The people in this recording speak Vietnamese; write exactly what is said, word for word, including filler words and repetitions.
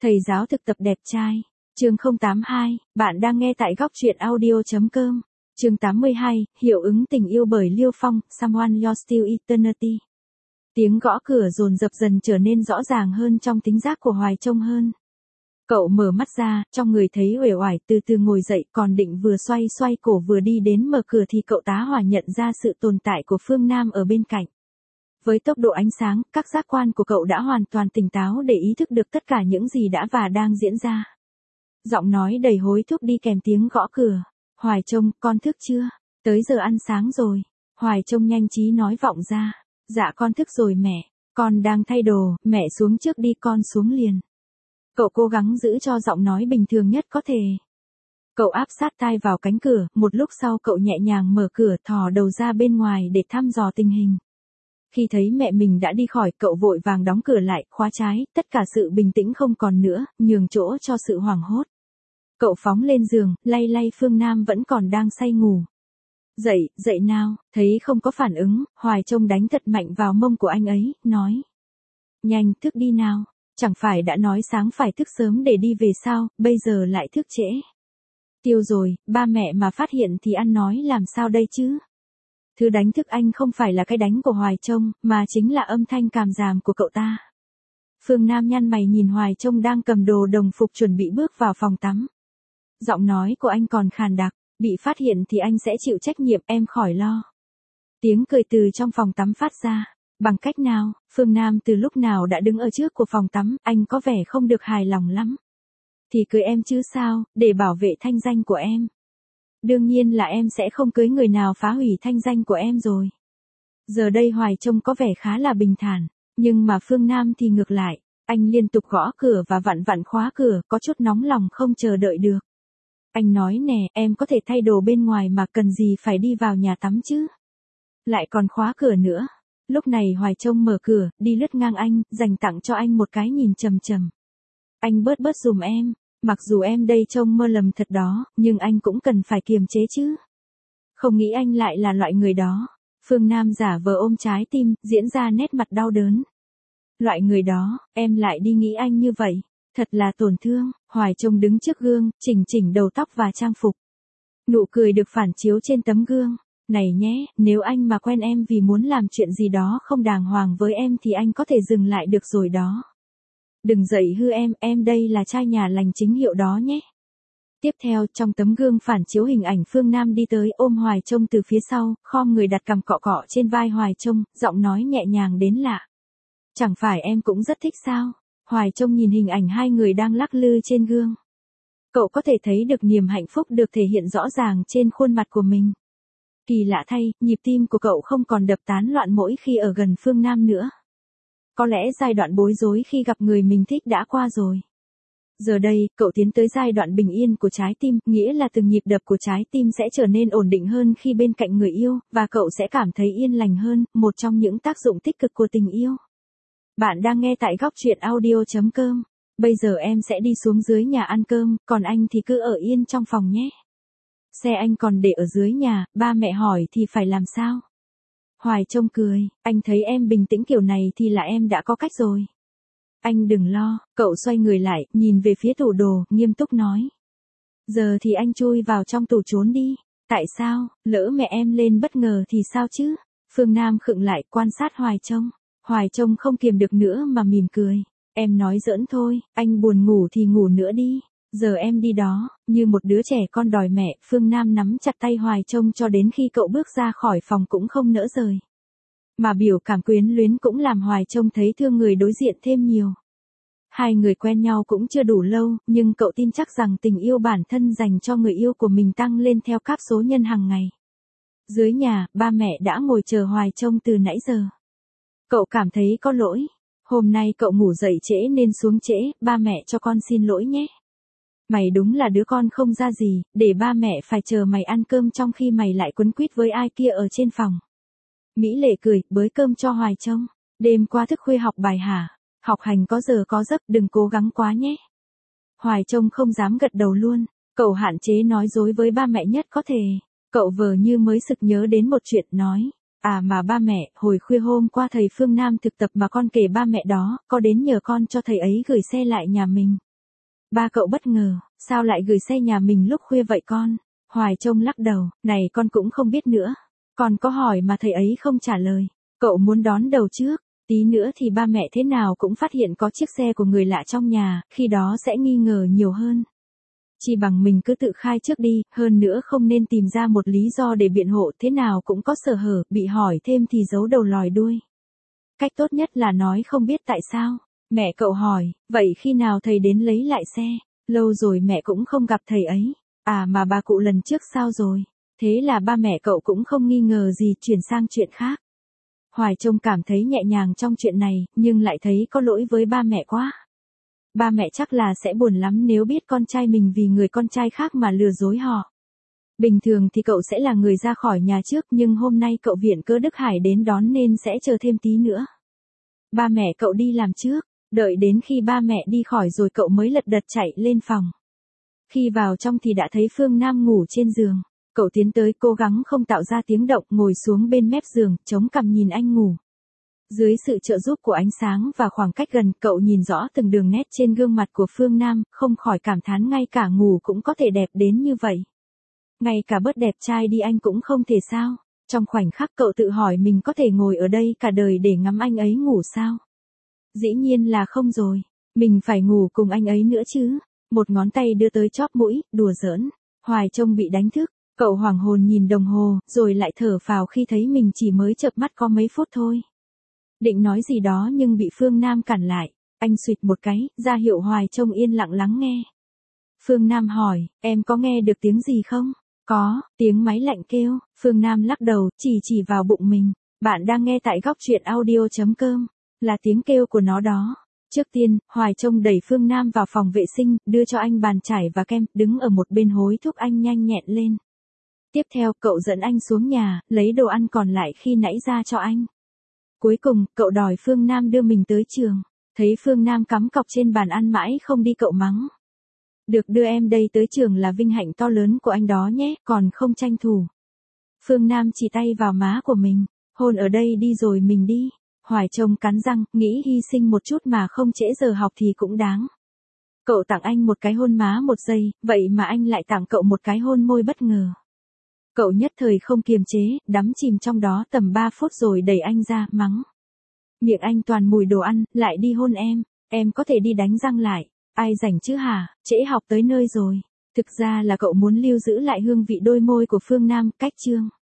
Thầy giáo thực tập đẹp trai. Chương không tám hai, bạn đang nghe tại góc truyện audio.com. Chương tám mươi hai, hiệu ứng tình yêu bởi Liêu Phong, Someone You're Still Eternity. Tiếng gõ cửa dồn dập dần trở nên rõ ràng hơn trong tính giác của Hoài Trông hơn. Cậu mở mắt ra, trong người thấy uể oải, từ từ ngồi dậy, còn định vừa xoay xoay cổ vừa đi đến mở cửa thì cậu tá hỏa nhận ra sự tồn tại của Phương Nam ở bên cạnh. Với tốc độ ánh sáng, các giác quan của cậu đã hoàn toàn tỉnh táo để ý thức được tất cả những gì đã và đang diễn ra. Giọng nói đầy hối thúc đi kèm tiếng gõ cửa. Hoài Trông, con thức chưa? Tới giờ ăn sáng rồi. Hoài Trông nhanh trí nói vọng ra. Dạ con thức rồi mẹ. Con đang thay đồ, mẹ xuống trước đi con xuống liền. Cậu cố gắng giữ cho giọng nói bình thường nhất có thể. Cậu áp sát tai vào cánh cửa, một lúc sau cậu nhẹ nhàng mở cửa thò đầu ra bên ngoài để thăm dò tình hình. Khi thấy mẹ mình đã đi khỏi, cậu vội vàng đóng cửa lại, khóa trái, tất cả sự bình tĩnh không còn nữa, nhường chỗ cho sự hoảng hốt. Cậu phóng lên giường, lay lay Phương Nam vẫn còn đang say ngủ. Dậy, dậy nào, thấy không có phản ứng, Hoài Trông đánh thật mạnh vào mông của anh ấy, nói. Nhanh, thức đi nào, chẳng phải đã nói sáng phải thức sớm để đi về sao, bây giờ lại thức trễ. Tiêu rồi, ba mẹ mà phát hiện thì ăn nói làm sao đây chứ? Thứ đánh thức anh không phải là cái đánh của Hoài Trông, mà chính là âm thanh càm ràm của cậu ta. Phương Nam nhăn mày nhìn Hoài Trông đang cầm đồ đồng phục chuẩn bị bước vào phòng tắm. Giọng nói của anh còn khàn đặc, bị phát hiện thì anh sẽ chịu trách nhiệm, em khỏi lo. Tiếng cười từ trong phòng tắm phát ra. Bằng cách nào? Phương Nam từ lúc nào đã đứng ở trước của phòng tắm, anh có vẻ không được hài lòng lắm. Thì cưới em chứ sao, để bảo vệ thanh danh của em. Đương nhiên là em sẽ không cưới người nào phá hủy thanh danh của em rồi. Giờ đây Hoài Trông có vẻ khá là bình thản, nhưng mà Phương Nam thì ngược lại, anh liên tục gõ cửa và vặn vặn khóa cửa, có chút nóng lòng không chờ đợi được. Anh nói nè, em có thể thay đồ bên ngoài mà cần gì phải đi vào nhà tắm chứ. Lại còn khóa cửa nữa. Lúc này Hoài Trông mở cửa, đi lướt ngang anh, dành tặng cho anh một cái nhìn trầm trầm. Anh bớt bớt dùm em, mặc dù em đây trông mơ lầm thật đó, nhưng anh cũng cần phải kiềm chế chứ. Không nghĩ anh lại là loại người đó. Phương Nam giả vờ ôm trái tim, diễn ra nét mặt đau đớn. Loại người đó, em lại đi nghĩ anh như vậy. Thật là tổn thương. Hoài Trông đứng trước gương, chỉnh chỉnh đầu tóc và trang phục. Nụ cười được phản chiếu trên tấm gương. Này nhé, nếu anh mà quen em vì muốn làm chuyện gì đó không đàng hoàng với em thì anh có thể dừng lại được rồi đó. Đừng dậy hư em, em đây là trai nhà lành chính hiệu đó nhé. Tiếp theo, trong tấm gương phản chiếu hình ảnh Phương Nam đi tới ôm Hoài Trông từ phía sau, khom người đặt cằm cọ cọ trên vai Hoài Trông, giọng nói nhẹ nhàng đến lạ. Chẳng phải em cũng rất thích sao? Hoài Trông nhìn hình ảnh hai người đang lắc lư trên gương. Cậu có thể thấy được niềm hạnh phúc được thể hiện rõ ràng trên khuôn mặt của mình. Kỳ lạ thay, nhịp tim của cậu không còn đập tán loạn mỗi khi ở gần Phương Nam nữa. Có lẽ giai đoạn bối rối khi gặp người mình thích đã qua rồi. Giờ đây, cậu tiến tới giai đoạn bình yên của trái tim, nghĩa là từng nhịp đập của trái tim sẽ trở nên ổn định hơn khi bên cạnh người yêu, và cậu sẽ cảm thấy yên lành hơn, một trong những tác dụng tích cực của tình yêu. Bạn đang nghe tại góc truyện audio.com. Bây giờ em sẽ đi xuống dưới nhà ăn cơm, còn anh thì cứ ở yên trong phòng nhé. Xe anh còn để ở dưới nhà, ba mẹ hỏi thì phải làm sao? Hoài Trông cười, anh thấy em bình tĩnh kiểu này thì là em đã có cách rồi. Anh đừng lo, cậu xoay người lại, nhìn về phía tủ đồ, nghiêm túc nói. Giờ thì anh chui vào trong tủ trốn đi. Tại sao, lỡ mẹ em lên bất ngờ thì sao chứ? Phương Nam khựng lại, quan sát Hoài Trông. Hoài Trông không kiềm được nữa mà mỉm cười. Em nói giỡn thôi, anh buồn ngủ thì ngủ nữa đi. Giờ em đi đó, như một đứa trẻ con đòi mẹ, Phương Nam nắm chặt tay Hoài Trông cho đến khi cậu bước ra khỏi phòng cũng không nỡ rời. Mà biểu cảm quyến luyến cũng làm Hoài Trông thấy thương người đối diện thêm nhiều. Hai người quen nhau cũng chưa đủ lâu, nhưng cậu tin chắc rằng tình yêu bản thân dành cho người yêu của mình tăng lên theo các số nhân hàng ngày. Dưới nhà, ba mẹ đã ngồi chờ Hoài Trông từ nãy giờ. Cậu cảm thấy có lỗi. Hôm nay cậu ngủ dậy trễ nên xuống trễ, ba mẹ cho con xin lỗi nhé. Mày đúng là đứa con không ra gì, để ba mẹ phải chờ mày ăn cơm trong khi mày lại quấn quýt với ai kia ở trên phòng. Mỹ Lệ cười, bới cơm cho Hoài Trông. Đêm qua thức khuya học bài hả? Học hành có giờ có giấc, đừng cố gắng quá nhé. Hoài Trông không dám gật đầu luôn, cậu hạn chế nói dối với ba mẹ nhất có thể. Cậu vờ như mới sực nhớ đến một chuyện nói. À mà ba mẹ, hồi khuya hôm qua thầy Phương Nam thực tập mà con kể ba mẹ đó, có đến nhờ con cho thầy ấy gửi xe lại nhà mình. Ba cậu bất ngờ, sao lại gửi xe nhà mình lúc khuya vậy con? Hoài Trông lắc đầu, này con cũng không biết nữa. Con có hỏi mà thầy ấy không trả lời. Cậu muốn đón đầu trước, tí nữa thì ba mẹ thế nào cũng phát hiện có chiếc xe của người lạ trong nhà, khi đó sẽ nghi ngờ nhiều hơn. Chỉ bằng mình cứ tự khai trước đi, hơn nữa không nên tìm ra một lý do để biện hộ, thế nào cũng có sơ hở, bị hỏi thêm thì giấu đầu lòi đuôi. Cách tốt nhất là nói không biết tại sao. Mẹ cậu hỏi, vậy khi nào thầy đến lấy lại xe? Lâu rồi mẹ cũng không gặp thầy ấy. À mà bà cụ lần trước sao rồi? Thế là ba mẹ cậu cũng không nghi ngờ gì, chuyển sang chuyện khác. Hoài Trông cảm thấy nhẹ nhàng trong chuyện này, nhưng lại thấy có lỗi với ba mẹ quá. Ba mẹ chắc là sẽ buồn lắm nếu biết con trai mình vì người con trai khác mà lừa dối họ. Bình thường thì cậu sẽ là người ra khỏi nhà trước, nhưng hôm nay cậu viện cớ Đức Hải đến đón nên sẽ chờ thêm tí nữa. Ba mẹ cậu đi làm trước, đợi đến khi ba mẹ đi khỏi rồi cậu mới lật đật chạy lên phòng. Khi vào trong thì đã thấy Phương Nam ngủ trên giường. Cậu tiến tới cố gắng không tạo ra tiếng động, ngồi xuống bên mép giường, chống cằm nhìn anh ngủ. Dưới sự trợ giúp của ánh sáng và khoảng cách gần, cậu nhìn rõ từng đường nét trên gương mặt của Phương Nam, không khỏi cảm thán ngay cả ngủ cũng có thể đẹp đến như vậy. Ngay cả bớt đẹp trai đi anh cũng không thể sao? Trong khoảnh khắc cậu tự hỏi mình có thể ngồi ở đây cả đời để ngắm anh ấy ngủ sao? Dĩ nhiên là không rồi. Mình phải ngủ cùng anh ấy nữa chứ. Một ngón tay đưa tới chóp mũi, đùa giỡn. Hoài Trông bị đánh thức. Cậu hoảng hồn nhìn đồng hồ, rồi lại thở phào khi thấy mình chỉ mới chợp mắt có mấy phút thôi. Định nói gì đó nhưng bị Phương Nam cản lại. Anh xụt một cái, ra hiệu Hoài Trông yên lặng lắng nghe. Phương Nam hỏi, em có nghe được tiếng gì không? Có, tiếng máy lạnh kêu. Phương Nam lắc đầu, chỉ chỉ vào bụng mình. Bạn đang nghe tại góc truyện audio chấm com. Là tiếng kêu của nó đó. Trước tiên, Hoài Trông đẩy Phương Nam vào phòng vệ sinh, đưa cho anh bàn chải và kem, đứng ở một bên hối thúc anh nhanh nhẹn lên. Tiếp theo, cậu dẫn anh xuống nhà, lấy đồ ăn còn lại khi nãy ra cho anh. Cuối cùng, cậu đòi Phương Nam đưa mình tới trường. Thấy Phương Nam cắm cọc trên bàn ăn mãi không đi, cậu mắng. Được đưa em đây tới trường là vinh hạnh to lớn của anh đó nhé, còn không tranh thủ. Phương Nam chỉ tay vào má của mình. Hôn ở đây đi rồi mình đi. Hoài Trông cắn răng, nghĩ hy sinh một chút mà không trễ giờ học thì cũng đáng. Cậu tặng anh một cái hôn má một giây, vậy mà anh lại tặng cậu một cái hôn môi bất ngờ. Cậu nhất thời không kiềm chế, đắm chìm trong đó tầm ba phút rồi đẩy anh ra, mắng. Miệng anh toàn mùi đồ ăn, lại đi hôn em, em có thể đi đánh răng lại. Ai rảnh chứ hả, trễ học tới nơi rồi. Thực ra là cậu muốn lưu giữ lại hương vị đôi môi của Phương Nam, cách chương.